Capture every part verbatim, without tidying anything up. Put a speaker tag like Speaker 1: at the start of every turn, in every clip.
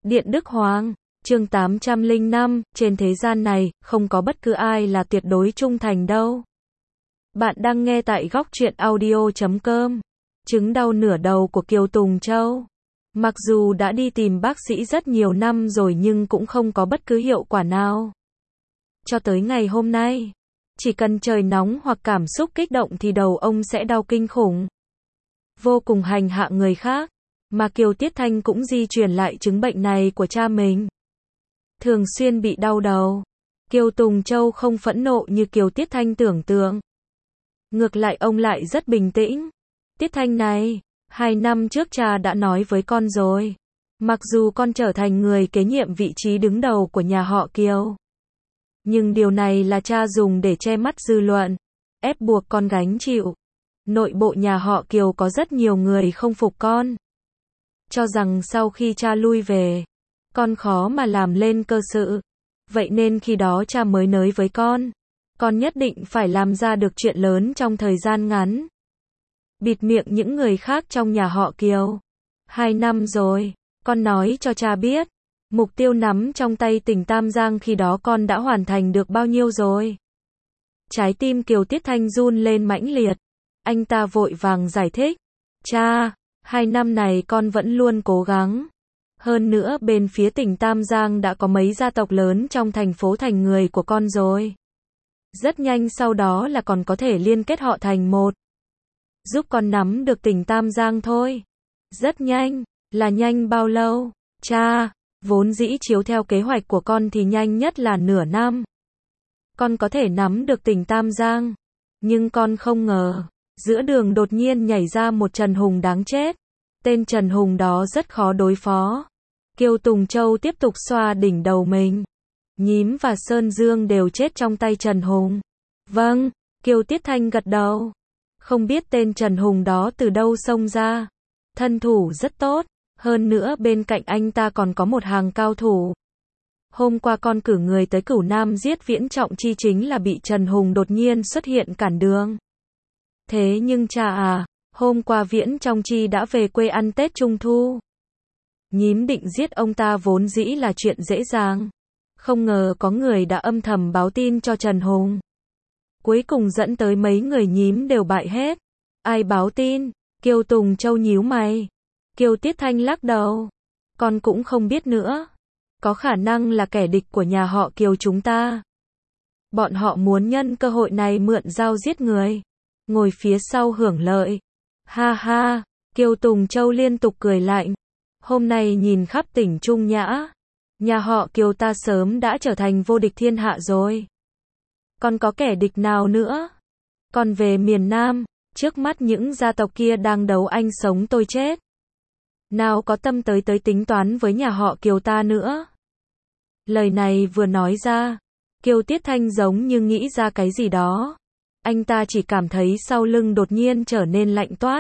Speaker 1: Điện Đức Hoàng, chương tám trăm lẻ năm, trên thế gian này, không có bất cứ ai là tuyệt đối trung thành đâu. Bạn đang nghe tại góc truyện audio chấm com. Chứng đau nửa đầu của Kiều Tùng Châu. Mặc dù đã đi tìm bác sĩ rất nhiều năm rồi nhưng cũng không có bất cứ hiệu quả nào. Cho tới ngày hôm nay, chỉ cần trời nóng hoặc cảm xúc kích động thì đầu ông sẽ đau kinh khủng. Vô cùng hành hạ người khác. Mà Kiều Tiết Thanh cũng di truyền lại chứng bệnh này của cha mình. Thường xuyên bị đau đầu. Kiều Tùng Châu không phẫn nộ như Kiều Tiết Thanh tưởng tượng. Ngược lại ông lại rất bình tĩnh. Tiết Thanh này, hai năm trước cha đã nói với con rồi. Mặc dù con trở thành người kế nhiệm vị trí đứng đầu của nhà họ Kiều. Nhưng điều này là cha dùng để che mắt dư luận. Ép buộc con gánh chịu. Nội bộ nhà họ Kiều có rất nhiều người không phục con. Cho rằng sau khi cha lui về, con khó mà làm lên cơ sự. Vậy nên khi đó cha mới nói với con, con nhất định phải làm ra được chuyện lớn trong thời gian ngắn. Bịt miệng những người khác trong nhà họ Kiều. Hai năm rồi, con nói cho cha biết, mục tiêu nắm trong tay tỉnh Tam Giang khi đó con đã hoàn thành được bao nhiêu rồi. Trái tim Kiều Tiết Thanh run lên mãnh liệt. Anh ta vội vàng giải thích, cha, hai năm này con vẫn luôn cố gắng. Hơn nữa bên phía tỉnh Tam Giang đã có mấy gia tộc lớn trong thành phố thành người của con rồi. Rất nhanh sau đó là còn có thể liên kết họ thành một. Giúp con nắm được tỉnh Tam Giang thôi. Rất nhanh, là nhanh bao lâu? Cha, vốn dĩ chiếu theo kế hoạch của con thì nhanh nhất là nửa năm. Con có thể nắm được tỉnh Tam Giang. Nhưng con không ngờ, giữa đường đột nhiên nhảy ra một Trần Hùng đáng chết. Tên Trần Hùng đó rất khó đối phó. Kiều Tùng Châu tiếp tục xoa đỉnh đầu mình. Nhím và Sơn Dương đều chết trong tay Trần Hùng. Vâng, Kiều Tiết Thanh gật đầu. Không biết tên Trần Hùng đó từ đâu xông ra. Thân thủ rất tốt. Hơn nữa bên cạnh anh ta còn có một hàng cao thủ. Hôm qua con cử người tới Cửu Nam giết Viễn Trọng Chi chính là bị Trần Hùng đột nhiên xuất hiện cản đường. Thế nhưng cha à, hôm qua Viễn Trọng Chi đã về quê ăn Tết Trung Thu. Nhím định giết ông ta vốn dĩ là chuyện dễ dàng. Không ngờ có người đã âm thầm báo tin cho Trần Hùng. Cuối cùng dẫn tới mấy người nhím đều bại hết. Ai báo tin? Kiều Tùng Châu nhíu mày. Kiều Tiết Thanh lắc đầu. Con cũng không biết nữa. Có khả năng là kẻ địch của nhà họ Kiều chúng ta. Bọn họ muốn nhân cơ hội này mượn dao giết người. Ngồi phía sau hưởng lợi. Ha ha, Kiều Tùng Châu liên tục cười lạnh. Hôm nay nhìn khắp tỉnh Trung Nhã, nhà họ Kiều ta sớm đã trở thành vô địch thiên hạ rồi. Còn có kẻ địch nào nữa? Còn về miền Nam, trước mắt những gia tộc kia đang đấu anh sống tôi chết. Nào có tâm tới tới tính toán với nhà họ Kiều ta nữa. Lời này vừa nói ra, Kiều Tiết Thanh giống như nghĩ ra cái gì đó. Anh ta chỉ cảm thấy sau lưng đột nhiên trở nên lạnh toát.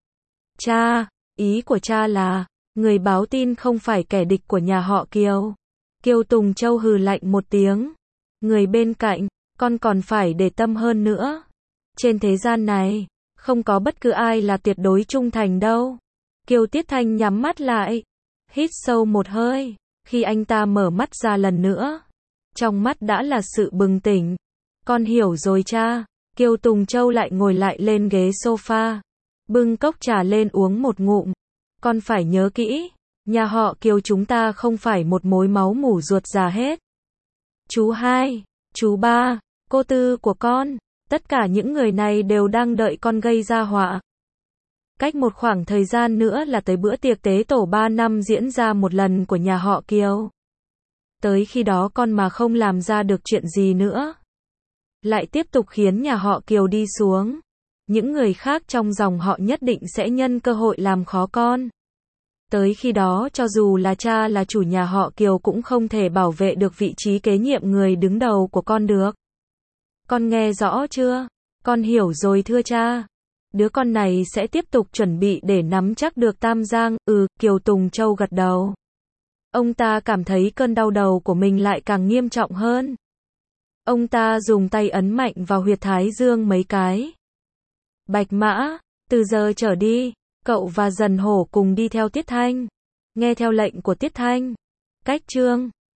Speaker 1: Cha, ý của cha là, người báo tin không phải kẻ địch của nhà họ Kiều. Kiều Tùng Châu hừ lạnh một tiếng. Người bên cạnh, con còn phải để tâm hơn nữa. Trên thế gian này, không có bất cứ ai là tuyệt đối trung thành đâu. Kiều Tiết Thanh nhắm mắt lại. Hít sâu một hơi. Khi anh ta mở mắt ra lần nữa, trong mắt đã là sự bừng tỉnh. Con hiểu rồi cha. Kiều Tùng Châu lại ngồi lại lên ghế sofa. Bưng cốc trà lên uống một ngụm. Con phải nhớ kỹ, nhà họ Kiều chúng ta không phải một mối máu mủ ruột già hết. Chú hai, chú ba, cô tư của con, tất cả những người này đều đang đợi con gây ra họa. Cách một khoảng thời gian nữa là tới bữa tiệc tế tổ ba năm diễn ra một lần của nhà họ Kiều. Tới khi đó con mà không làm ra được chuyện gì nữa, lại tiếp tục khiến nhà họ Kiều đi xuống. Những người khác trong dòng họ nhất định sẽ nhân cơ hội làm khó con. Tới khi đó cho dù là cha là chủ nhà họ Kiều cũng không thể bảo vệ được vị trí kế nhiệm người đứng đầu của con được. Con nghe rõ chưa? Con hiểu rồi thưa cha. Đứa con này sẽ tiếp tục chuẩn bị để nắm chắc được Tam Giang. Ừ, Kiều Tùng Châu gật đầu. Ông ta cảm thấy cơn đau đầu của mình lại càng nghiêm trọng hơn. Ông ta dùng tay ấn mạnh vào huyệt thái dương mấy cái. Bạch Mã, từ giờ trở đi, cậu và Dần Hổ cùng đi theo Tiết Thanh. Nghe theo lệnh của Tiết Thanh. Cách chương